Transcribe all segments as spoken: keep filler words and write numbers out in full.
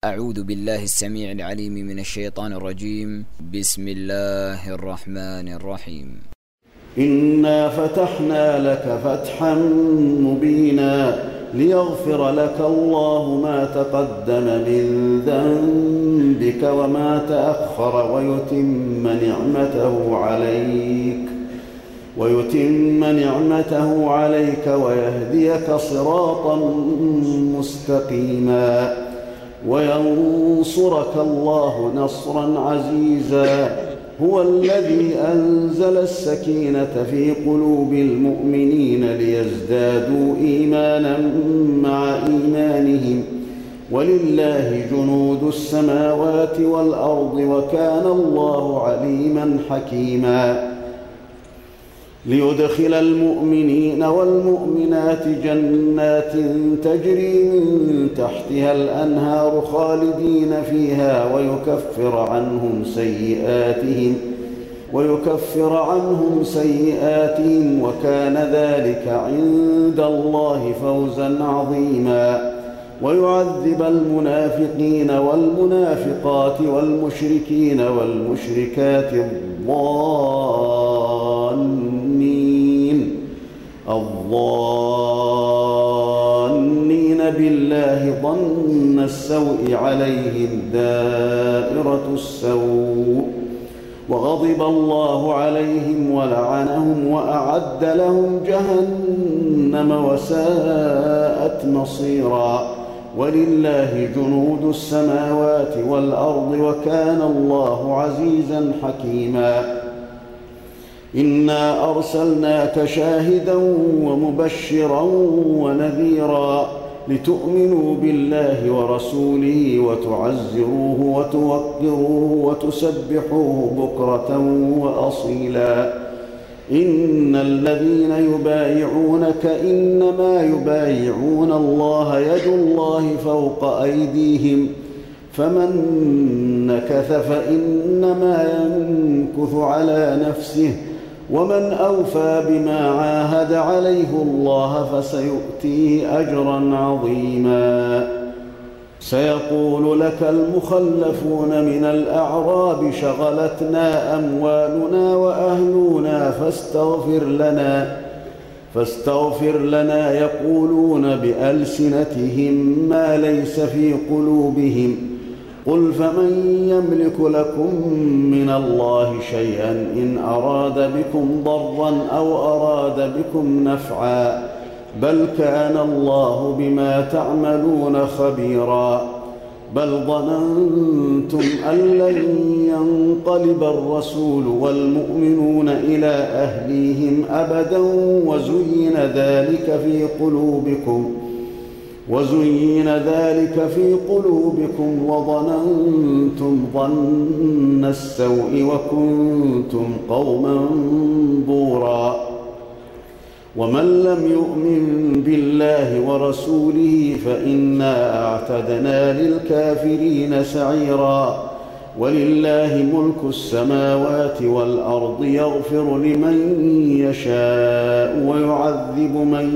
أعوذ بالله السميع العليم من الشيطان الرجيم. بسم الله الرحمن الرحيم. إنا فتحنا لك فتحا مبينا ليغفر لك الله ما تقدم من ذنبك وما تأخر ويتم نعمته عليك ويتم نعمته عليك ويهديك صراطا مستقيما وينصرك الله نصرا عزيزا. هو الذي أنزل السكينة في قلوب المؤمنين ليزدادوا إيمانا مع إيمانهم ولله جنود السماوات والأرض وكان الله عليما حكيما. ليدخل المؤمنين والمؤمنات جنات تجري من تحتها الأنهار خالدين فيها ويكفر عنهم سيئاتهم ويكفر عنهم سيئاتهم وكان ذلك عند الله فوزا عظيما. ويعذب المنافقين والمنافقات والمشركين والمشركات الظانين الظانين بالله ظن السوء عليهم دائرة السوء وغضب الله عليهم ولعنهم وأعد لهم جهنم وساءت مصيرا. ولله جنود السماوات والأرض وكان الله عزيزا حكيما. إنا أرسلناك شاهدا ومبشرا ونذيرا لتؤمنوا بالله ورسوله وتعزروه وتوقروه وتسبحوه بكرة وأصيلا. إن الذين يبايعونك إنما يبايعون الله يد الله فوق أيديهم فمن نكث فإنما ينكث على نفسه ومن أوفى بما عاهد عليه الله فسيؤتيه أجرا عظيما. سيقول لك المخلفون من الأعراب شغلتنا أموالنا وأهلنا فاستغفر لنا فاستغفر لنا يقولون بألسنتهم ما ليس في قلوبهم قل فمن يملك لكم من الله شيئا إن أراد بكم ضرا أو أراد بكم نفعا بل كان الله بما تعملون خبيرا. بل ظننتم أن لن ينقلب الرسول والمؤمنون إلى أهليهم أبدا وزين ذلك في قلوبكم وزين ذلك في قلوبكم وظننتم ظن السوء وكنتم قوما بورا. ومن لم يؤمن بالله ورسوله فإنا أعتدنا للكافرين سعيرا. ولله ملك السماوات والأرض يغفر لمن يشاء ويعذب من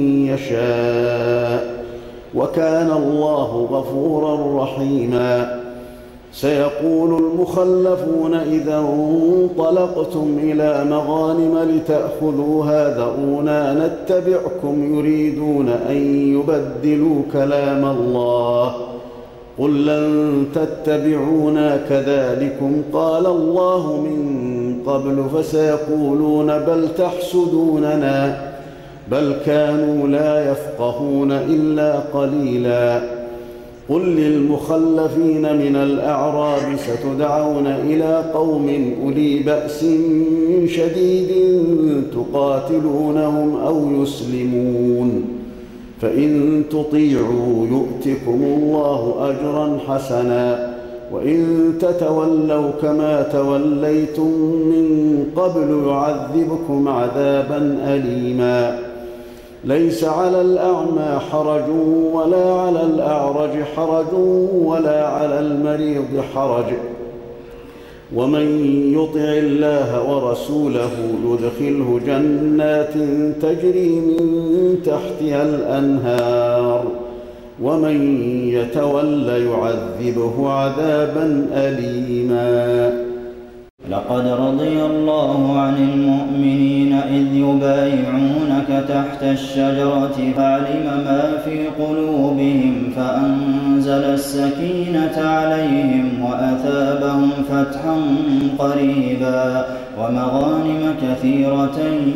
يشاء وكان الله غفورا رحيما. سيقول المخلفون إذا انطلقتم إلى مغانم لتأخذوها ذرونا نتبعكم يريدون أن يبدلوا كلام الله قل لن تتبعونا كذلكم قال الله من قبل فسيقولون بل تحسدوننا بل كانوا لا يفقهون إلا قليلا. قل للمخلفين من الأعراب ستدعون إلى قوم أولي بأس شديد تقاتلونهم أو يسلمون فإن تطيعوا يؤتكم الله أجرا حسنا وإن تتولوا كما توليتم من قبل يعذبكم عذابا أليما. ليس على الأعمى حرج ولا على الأعرج حرج ولا على المريض حرج ومن يطع الله ورسوله يدخله جنات تجري من تحتها الأنهار ومن يتول يعذبه عذابا أليما. لقد رضي الله عن المؤمنين إذ يبايعونك تحت الشجرة فعلم ما في قلوبهم فأنزل السكينة عليهم وأثابهم فتحا قريبا ومغانم كثيرة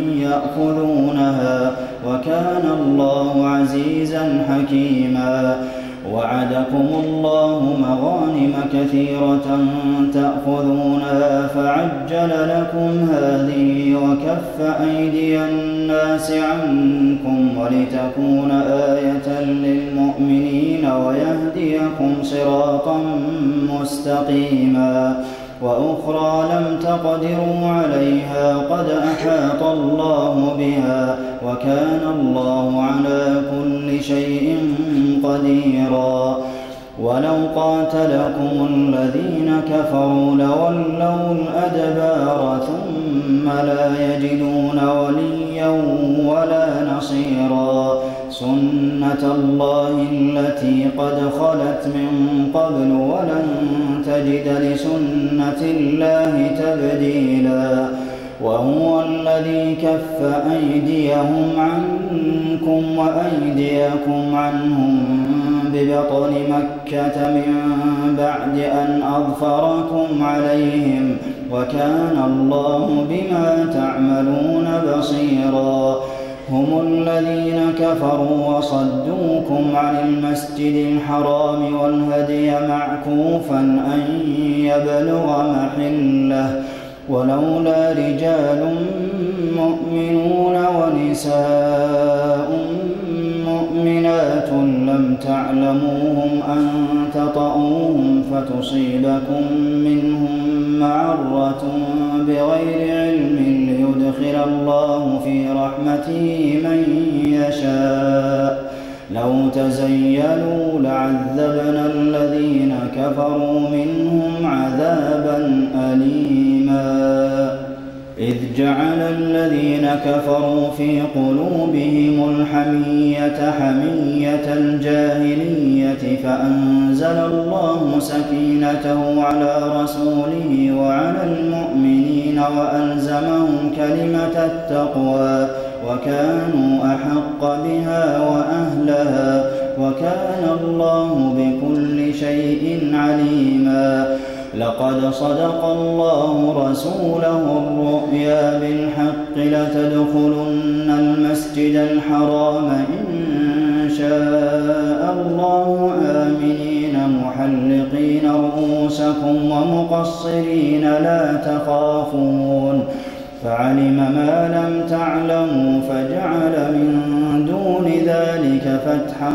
يأخذونها وكان الله عزيزا حكيما. وعدكم الله مغانم كثيرة تأخذونها فعجل لكم هذه وكف أيدي الناس عنكم ولتكون آية للمؤمنين ويهديكم صراطا مستقيما. وأخرى لم تقدروا عليها قد أحاط الله بها وكان الله على كل شيء قديرا. ولو قاتلكم الذين كفروا لولوا الأدبار ثم لا يجدون وليا ولا نصيرا. سنة الله التي قد خلت من قبل ولن تجد لسنة الله تبديلا. وهو الذي كف أيديهم عنكم وأيديكم عنهم ببطن مكة من بعد أن أظفركم عليهم وكان الله بما تعملون بصيرا. هم الذين كفروا وصدوكم عن المسجد الحرام والهدي معكوفا أن يبلغ محله ولولا رجال مؤمنون ونساء مؤمنات لم تعلموهم أن تطؤوهم فتصيبكم منهم معرة بغير علم ليدخل الله في رحمته من يشاء. لو تزيلوا لعذبنا الذين كفروا منهم عذابا أليما. إذ جعل الذين كفروا في قلوبهم الحمية حمية الجاهلية فأنزل الله سكينته على رسوله وعلى المؤمنين وألزمهم كلمة التقوى وكانوا أحق بها وأهلها وكان الله بكل شيء عليما. لقد صدق الله رسوله الرؤيا بالحق لتدخلن المسجد الحرام إن شاء الله آمنين محلقين رؤوسكم ومقصرين لا تخافون فعلم ما لم تعلموا فجعل من دون ذلك فتحا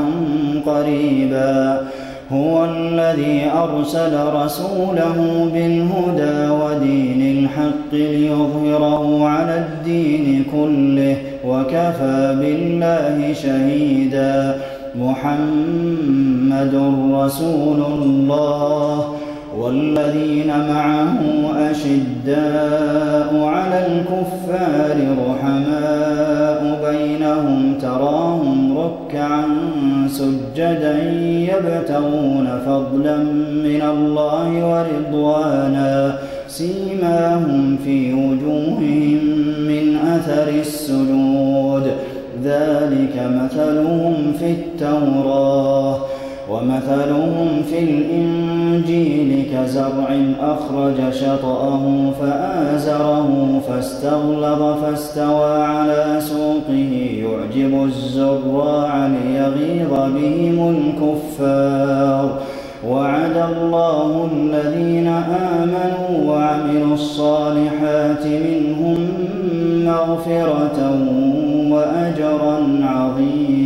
قريبا. هو الذي أرسل رسوله بالهدى ودين الحق ليظهره على الدين كله وكفى بالله شهيدا. محمد رسول الله والذين معه أشداء على الكفار رحماء بينهم تراهم ركعا سجدا يبتغون فضلا من الله ورضوانا سيماهم في وجوههم من أثر السجود ذلك مثلهم في التوراة ومثلهم في الإنجيل كزرع أخرج شطأه فآزره فاستغلظ فاستوى على سوقه يعجب الزراع ليغيظ بهم الكفار. وعد الله الذين آمنوا وعملوا الصالحات منهم مغفرة وأجرا عظيما.